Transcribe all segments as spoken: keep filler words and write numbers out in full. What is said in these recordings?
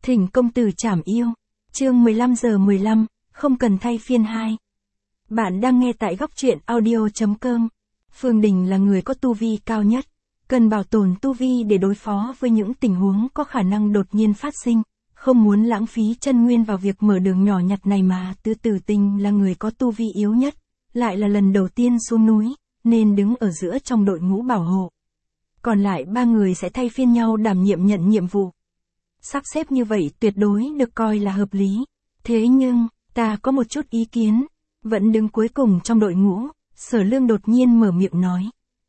Thỉnh công tử trảm yêu. Chương mười lăm giờ mười lăm, không cần thay phiên hai. Bạn đang nghe tại góc truyện audio chấm com. Phương Đình là người có tu vi cao nhất, cần bảo tồn tu vi để đối phó với những tình huống có khả năng đột nhiên phát sinh, không muốn lãng phí chân nguyên vào việc mở đường nhỏ nhặt này mà Từ Tử Tình là người có tu vi yếu nhất, lại là lần đầu tiên xuống núi, nên đứng ở giữa trong đội ngũ bảo hộ. Còn lại ba người sẽ thay phiên nhau đảm nhiệm nhận nhiệm vụ. Sắp xếp như vậy tuyệt đối được coi là hợp lý. Thế nhưng, ta có một chút ý kiến. Vẫn đứng cuối cùng trong đội ngũ, Sở Lương đột nhiên mở miệng nói.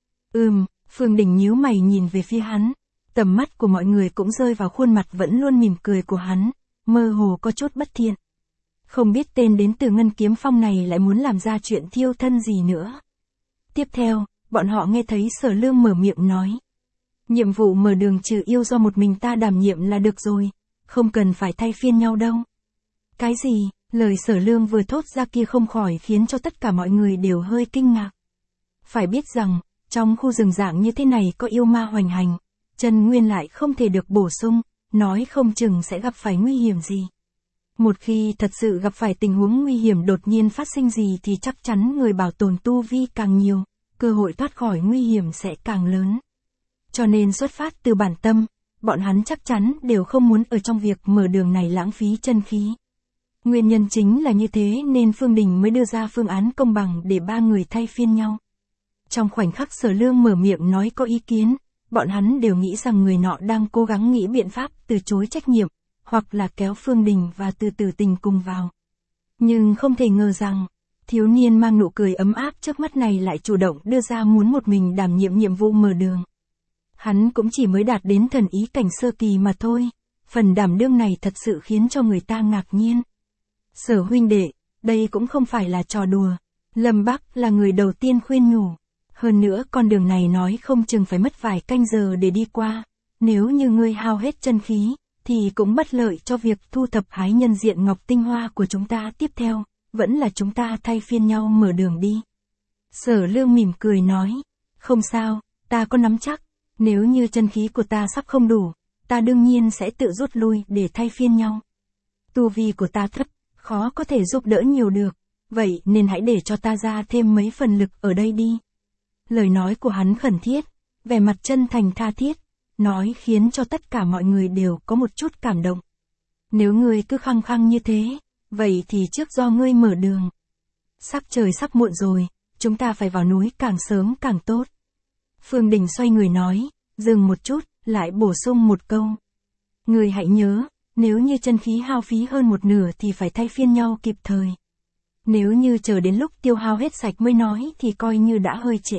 Ừm, Phương Đình nhíu mày nhìn về phía hắn. Tầm mắt của mọi người cũng rơi vào khuôn mặt vẫn luôn mỉm cười của hắn, mơ hồ có chút bất thiện. Không biết tên đến từ Ngân Kiếm Phong này lại muốn làm ra chuyện thiêu thân gì nữa. Tiếp theo, bọn họ nghe thấy Sở Lương mở miệng nói. Nhiệm vụ mở đường trừ yêu do một mình ta đảm nhiệm là được rồi, không cần phải thay phiên nhau đâu. Cái gì? Lời Sở Lương vừa thốt ra kia không khỏi khiến cho tất cả mọi người đều hơi kinh ngạc. Phải biết rằng, trong khu rừng dạng như thế này có yêu ma hoành hành, chân nguyên lại không thể được bổ sung, nói không chừng sẽ gặp phải nguy hiểm gì. Một khi thật sự gặp phải tình huống nguy hiểm đột nhiên phát sinh gì thì chắc chắn người bảo tồn tu vi càng nhiều, cơ hội thoát khỏi nguy hiểm sẽ càng lớn. Cho nên xuất phát từ bản tâm, bọn hắn chắc chắn đều không muốn ở trong việc mở đường này lãng phí chân khí. Nguyên nhân chính là như thế nên Phương Đình mới đưa ra phương án công bằng để ba người thay phiên nhau. Trong khoảnh khắc Sở Lương mở miệng nói có ý kiến, bọn hắn đều nghĩ rằng người nọ đang cố gắng nghĩ biện pháp từ chối trách nhiệm, hoặc là kéo Phương Đình và Từ Tử Tình cùng vào. Nhưng không thể ngờ rằng, thiếu niên mang nụ cười ấm áp trước mắt này lại chủ động đưa ra muốn một mình đảm nhiệm nhiệm vụ mở đường. Hắn cũng chỉ mới đạt đến thần ý cảnh sơ kỳ mà thôi, phần đảm đương này thật sự khiến cho người ta ngạc nhiên. Sở huynh đệ, đây cũng không phải là trò đùa. Lâm Bắc là người đầu tiên khuyên nhủ. Hơn nữa con đường này nói không chừng phải mất vài canh giờ để đi qua. Nếu như ngươi hao hết chân khí, thì cũng bất lợi cho việc thu thập hái nhân diện ngọc tinh hoa của chúng ta tiếp theo. Vẫn là chúng ta thay phiên nhau mở đường đi. Sở Lương mỉm cười nói. Không sao, ta có nắm chắc. Nếu như chân khí của ta sắp không đủ, ta đương nhiên sẽ tự rút lui để thay phiên nhau. Tu vi của ta thấp, khó có thể giúp đỡ nhiều được, vậy nên hãy để cho ta ra thêm mấy phần lực ở đây đi. Lời nói của hắn khẩn thiết, vẻ mặt chân thành tha thiết, nói khiến cho tất cả mọi người đều có một chút cảm động. Nếu ngươi cứ khăng khăng như thế, vậy thì trước do ngươi mở đường. Sắc trời sắp muộn rồi, chúng ta phải vào núi càng sớm càng tốt. Phương Đình xoay người nói, dừng một chút, lại bổ sung một câu. Người hãy nhớ, nếu như chân khí hao phí hơn một nửa thì phải thay phiên nhau kịp thời. Nếu như chờ đến lúc tiêu hao hết sạch mới nói thì coi như đã hơi trễ.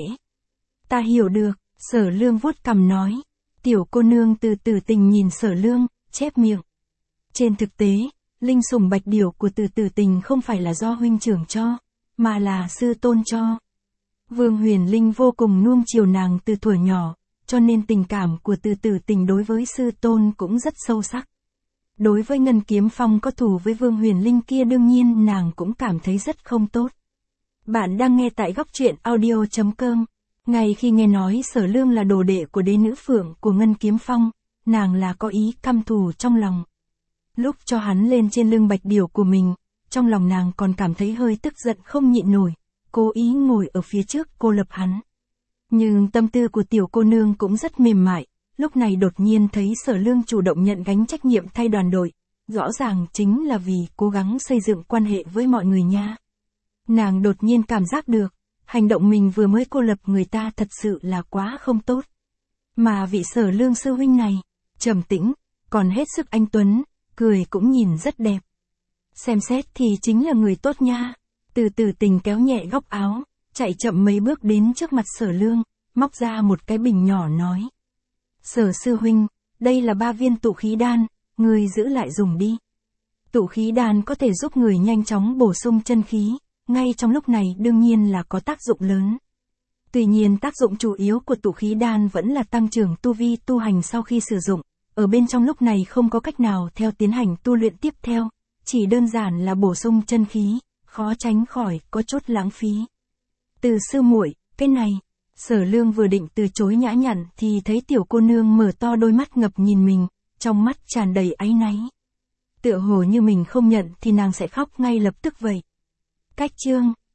Ta hiểu được, Sở Lương vuốt cằm nói. Tiểu cô nương Từ Tử Tình nhìn Sở Lương, chép miệng. Trên thực tế, linh sủng bạch điểu của Từ Tử Tình không phải là do huynh trưởng cho, mà là sư tôn cho. Vương Huyền Linh vô cùng nuông chiều nàng từ thuở nhỏ, cho nên tình cảm của Từ Tử Tình đối với sư tôn cũng rất sâu sắc. Đối với Ngân Kiếm Phong có thù với Vương Huyền Linh kia đương nhiên nàng cũng cảm thấy rất không tốt. Bạn đang nghe tại góc truyện audio chấm com. Ngay khi nghe nói Sở Lương là đồ đệ của đế nữ phượng của Ngân Kiếm Phong, nàng là có ý căm thù trong lòng. Lúc cho hắn lên trên lưng bạch điểu của mình, trong lòng nàng còn cảm thấy hơi tức giận không nhịn nổi, cố ý ngồi ở phía trước cô lập hắn. Nhưng tâm tư của tiểu cô nương cũng rất mềm mại, lúc này đột nhiên thấy Sở Lương chủ động nhận gánh trách nhiệm thay đoàn đội, rõ ràng chính là vì cố gắng xây dựng quan hệ với mọi người nha. Nàng đột nhiên cảm giác được, hành động mình vừa mới cô lập người ta thật sự là quá không tốt. Mà vị Sở Lương sư huynh này, trầm tĩnh, còn hết sức anh tuấn, cười cũng nhìn rất đẹp. Xem xét thì chính là người tốt nha. Từ Tử Tình kéo nhẹ góc áo, chạy chậm mấy bước đến trước mặt Sở Lương, móc ra một cái bình nhỏ nói. Sở sư huynh, đây là ba viên tụ khí đan, ngươi giữ lại dùng đi. Tụ khí đan có thể giúp người nhanh chóng bổ sung chân khí, ngay trong lúc này đương nhiên là có tác dụng lớn. Tuy nhiên tác dụng chủ yếu của tụ khí đan vẫn là tăng trưởng tu vi tu hành sau khi sử dụng, ở bên trong lúc này không có cách nào theo tiến hành tu luyện tiếp theo, chỉ đơn giản là bổ sung chân khí, khó tránh khỏi có chút lãng phí. Từ sư muội, cái này, Sở Lương vừa định từ chối nhã nhặn thì thấy tiểu cô nương mở to đôi mắt ngập nhìn mình, trong mắt tràn đầy áy náy, Tựa hồ như mình không nhận thì nàng sẽ khóc ngay lập tức vậy. Cách chương